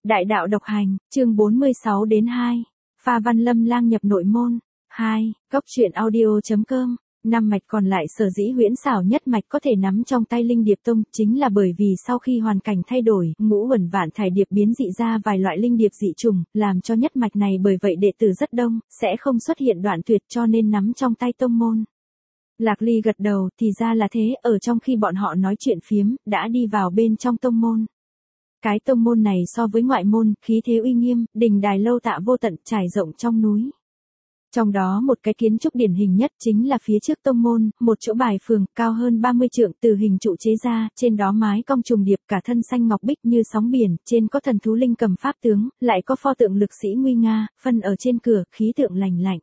Đại đạo độc hành, chương 46 đến 2. Pha Văn Lâm lang nhập nội môn. 2. Góc truyện audio.com. Năm mạch còn lại sở dĩ huyễn xảo nhất mạch có thể nắm trong tay Linh Điệp Tông, chính là bởi vì sau khi hoàn cảnh thay đổi, ngũ uẩn vạn thải điệp biến dị ra vài loại linh điệp dị trùng, làm cho nhất mạch này bởi vậy đệ tử rất đông, sẽ không xuất hiện đoạn tuyệt cho nên nắm trong tay tông môn. Lạc Ly gật đầu, thì ra là thế, ở trong khi bọn họ nói chuyện phiếm, đã đi vào bên trong tông môn. Cái tông môn này so với ngoại môn, khí thế uy nghiêm, đình đài lâu tạ vô tận trải rộng trong núi. Trong đó một cái kiến trúc điển hình nhất chính là phía trước tông môn, một chỗ bài phường cao hơn 30 trượng từ hình trụ chế ra, trên đó mái cong trùng điệp cả thân xanh ngọc bích như sóng biển, trên có thần thú linh cầm pháp tướng, lại có pho tượng lực sĩ nguy nga, phân ở trên cửa, khí tượng lành lạnh.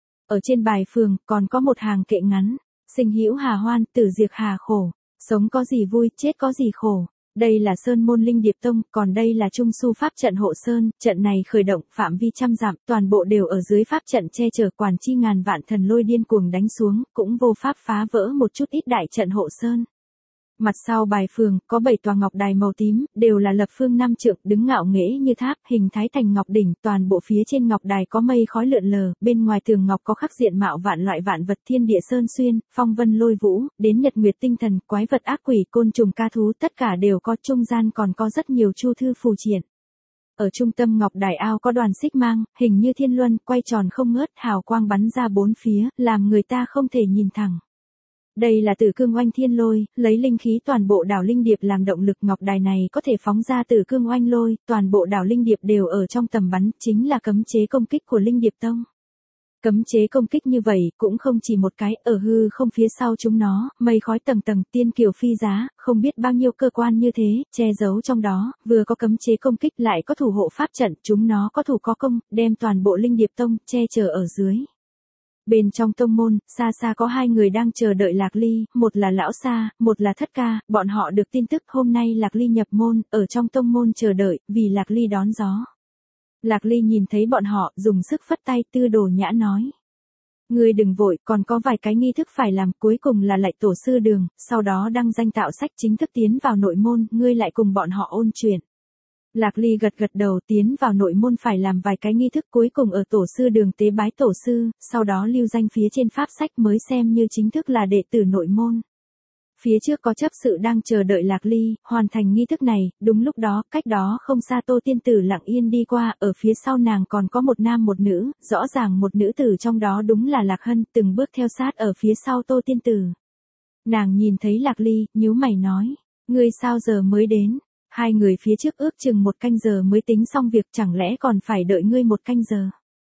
Ở trên bài phường còn có một hàng kệ ngắn, sinh hữu hà hoan, tử diệt hà khổ, sống có gì vui, chết có gì khổ. Đây là Sơn môn Linh Điệp Tông, còn đây là Trung Su Pháp trận hộ Sơn, trận này khởi động phạm vi trăm dặm, toàn bộ đều ở dưới pháp trận che chở, quản chi ngàn vạn thần lôi điên cuồng đánh xuống, cũng vô pháp phá vỡ một chút ít đại trận hộ Sơn. Mặt sau bài phường, có 7 tòa ngọc đài màu tím, đều là lập phương 5 trượng, đứng ngạo nghễ như tháp, hình thái thành ngọc đỉnh, toàn bộ phía trên ngọc đài có mây khói lượn lờ, bên ngoài tường ngọc có khắc diện mạo vạn loại vạn vật thiên địa sơn xuyên, phong vân lôi vũ, đến nhật nguyệt tinh thần, quái vật ác quỷ, côn trùng ca thú, tất cả đều có, trung gian còn có rất nhiều chu thư phù triển. Ở trung tâm ngọc đài ao có đoàn xích mang, hình như thiên luân, quay tròn không ngớt, hào quang bắn ra bốn phía, làm người ta không thể nhìn thẳng. Đây là Tử Cương Oanh Thiên Lôi, lấy linh khí toàn bộ đảo Linh Điệp làm động lực, ngọc đài này có thể phóng ra Tử Cương Oanh Lôi, toàn bộ đảo Linh Điệp đều ở trong tầm bắn, chính là cấm chế công kích của Linh Điệp Tông. Cấm chế công kích như vậy, cũng không chỉ một cái, ở hư không phía sau chúng nó, mây khói tầng tầng, tiên kiều phi giá, không biết bao nhiêu cơ quan như thế, che giấu trong đó, vừa có cấm chế công kích lại có thủ hộ pháp trận, chúng nó có thủ có công, đem toàn bộ Linh Điệp Tông, che chở ở dưới. Bên trong tông môn, xa xa có hai người đang chờ đợi Lạc Ly, một là Lão Sa, một là Thất Ca, bọn họ được tin tức hôm nay Lạc Ly nhập môn, ở trong tông môn chờ đợi, vì Lạc Ly đón gió. Lạc Ly nhìn thấy bọn họ, dùng sức phất tay, tư đồ nhã nói. Ngươi đừng vội, còn có vài cái nghi thức phải làm, cuối cùng là lạy tổ sư đường, sau đó đăng danh tạo sách chính thức tiến vào nội môn, ngươi lại cùng bọn họ ôn chuyện. Lạc Ly gật gật đầu, tiến vào nội môn phải làm vài cái nghi thức, cuối cùng ở tổ sư đường tế bái tổ sư, sau đó lưu danh phía trên pháp sách mới xem như chính thức là đệ tử nội môn. Phía trước có chấp sự đang chờ đợi Lạc Ly, hoàn thành nghi thức này, đúng lúc đó, cách đó không xa Tô Tiên Tử lặng yên đi qua, ở phía sau nàng còn có một nam một nữ, rõ ràng một nữ tử trong đó đúng là Lạc Hân, từng bước theo sát ở phía sau Tô Tiên Tử. Nàng nhìn thấy Lạc Ly, nhíu mày nói, ngươi sao giờ mới đến? Hai người phía trước ước chừng 1 canh giờ mới tính xong việc, chẳng lẽ còn phải đợi ngươi 1 canh giờ?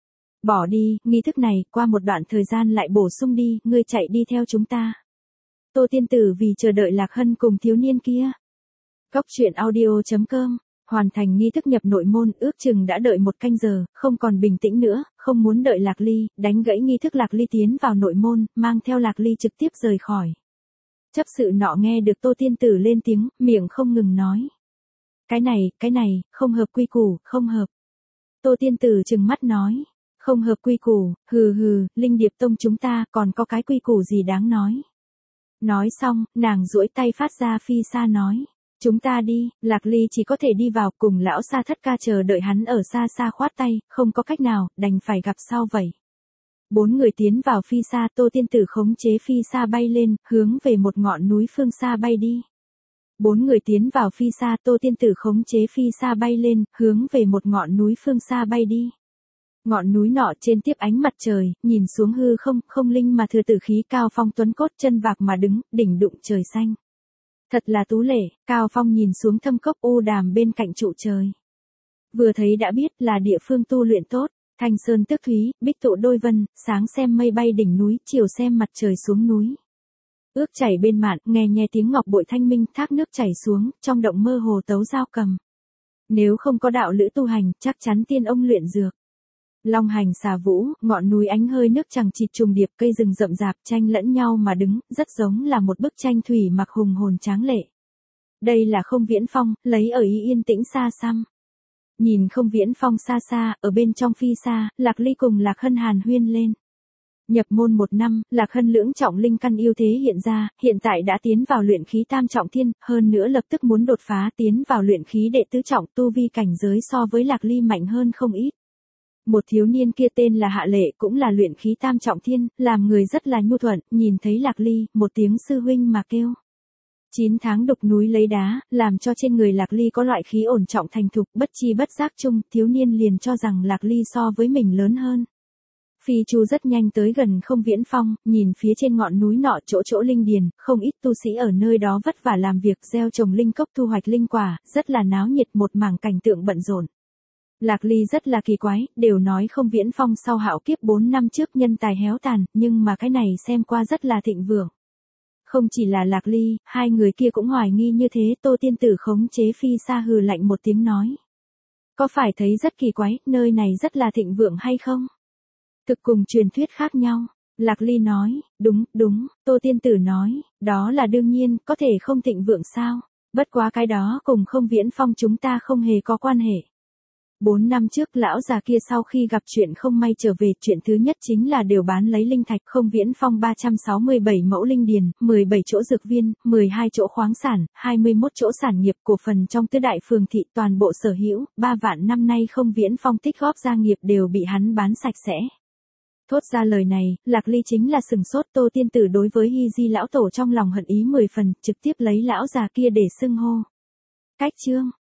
Bỏ đi, nghi thức này, qua một đoạn thời gian lại bổ sung đi, ngươi chạy đi theo chúng ta. Tô Tiên Tử vì chờ đợi Lạc Hân cùng thiếu niên kia. Góc truyện audio.com, hoàn thành nghi thức nhập nội môn, ước chừng đã đợi 1 canh giờ, không còn bình tĩnh nữa, không muốn đợi Lạc Ly, đánh gãy nghi thức Lạc Ly tiến vào nội môn, mang theo Lạc Ly trực tiếp rời khỏi. Chấp sự nọ nghe được Tô Tiên Tử lên tiếng, miệng không ngừng nói. Cái này, không hợp quy củ, không hợp. Tô Tiên Tử trừng mắt nói, không hợp quy củ, hừ, Linh Điệp Tông chúng ta còn có cái quy củ gì đáng nói. Nói xong, nàng duỗi tay phát ra phi xa nói, chúng ta đi, Lạc Ly chỉ có thể đi vào, cùng Lão Sa Thất Ca chờ đợi hắn ở xa xa khoát tay, không có cách nào, đành phải gặp sau vậy. 4 người tiến vào phi xa, Tô Tiên Tử khống chế phi xa bay lên, hướng về một ngọn núi phương xa bay đi. 4 người tiến vào phi xa, Tô Tiên Tử khống chế phi xa bay lên, hướng về một ngọn núi phương xa bay đi. Ngọn núi nọ trên tiếp ánh mặt trời, nhìn xuống hư không, không linh mà thừa tử khí, Cao Phong tuấn cốt chân vạc mà đứng, đỉnh đụng trời xanh. Thật là tú lệ, Cao Phong nhìn xuống thâm cốc u đàm bên cạnh trụ trời. Vừa thấy đã biết là địa phương tu luyện tốt, thanh sơn tước thúy, bích tụ đôi vân, sáng xem mây bay đỉnh núi, chiều xem mặt trời xuống núi. Ước chảy bên mạn, nghe tiếng ngọc bội thanh minh, thác nước chảy xuống, trong động mơ hồ tấu dao cầm. Nếu không có đạo lữ tu hành, chắc chắn tiên ông luyện dược. Long hành xà vũ, ngọn núi ánh hơi nước chằng chịt trùng điệp, cây rừng rậm rạp tranh lẫn nhau mà đứng, rất giống là một bức tranh thủy mặc hùng hồn tráng lệ. Đây là Không Viễn Phong, lấy ở ý yên tĩnh xa xăm. Nhìn Không Viễn Phong xa xa, ở bên trong phi xa, Lạc Ly cùng Lạc Hân hàn huyên lên. Nhập môn 1 năm, Lạc Hân lưỡng trọng linh căn ưu thế hiện ra, hiện tại đã tiến vào luyện khí tam trọng thiên, hơn nữa lập tức muốn đột phá tiến vào luyện khí đệ tứ trọng, tu vi cảnh giới so với Lạc Ly mạnh hơn không ít. Một thiếu niên kia tên là Hạ Lệ cũng là luyện khí tam trọng thiên, làm người rất là nhu thuận, nhìn thấy Lạc Ly, một tiếng sư huynh mà kêu. 9 tháng đục núi lấy đá, làm cho trên người Lạc Ly có loại khí ổn trọng thành thục, bất chi bất giác chung, thiếu niên liền cho rằng Lạc Ly so với mình lớn hơn. Phi Chu rất nhanh tới gần Không Viễn Phong, nhìn phía trên ngọn núi nọ chỗ chỗ linh điền, không ít tu sĩ ở nơi đó vất vả làm việc gieo trồng linh cốc thu hoạch linh quả, rất là náo nhiệt một mảng cảnh tượng bận rộn. Lạc Ly rất là kỳ quái, đều nói Không Viễn Phong sau hạo kiếp 4 năm trước nhân tài héo tàn, nhưng mà cái này xem qua rất là thịnh vượng. Không chỉ là Lạc Ly, hai người kia cũng hoài nghi như thế, Tô Tiên Tử khống chế Phi Sa hừ lạnh một tiếng nói. Có phải thấy rất kỳ quái, nơi này rất là thịnh vượng hay không? Thực cùng truyền thuyết khác nhau. Lạc Ly nói, đúng, Tô Tiên Tử nói, đó là đương nhiên, có thể không thịnh vượng sao? Bất quá cái đó cùng Không Viễn Phong chúng ta không hề có quan hệ. 4 năm trước lão già kia sau khi gặp chuyện không may trở về, chuyện thứ nhất chính là đều bán lấy linh thạch. Không Viễn Phong 367 mẫu linh điền, 17 chỗ dược viên, 12 chỗ khoáng sản, 21 chỗ sản nghiệp, cổ phần trong tứ đại phường thị, toàn bộ sở hữu, 3 vạn năm nay Không Viễn Phong tích góp gia nghiệp đều bị hắn bán sạch sẽ. Thốt ra lời này, Lạc Ly chính là sừng sốt. Tô Tiên Tử đối với Hy Di lão tổ trong lòng hận ý 10 phần, trực tiếp lấy lão già kia để xưng hô. Cách chương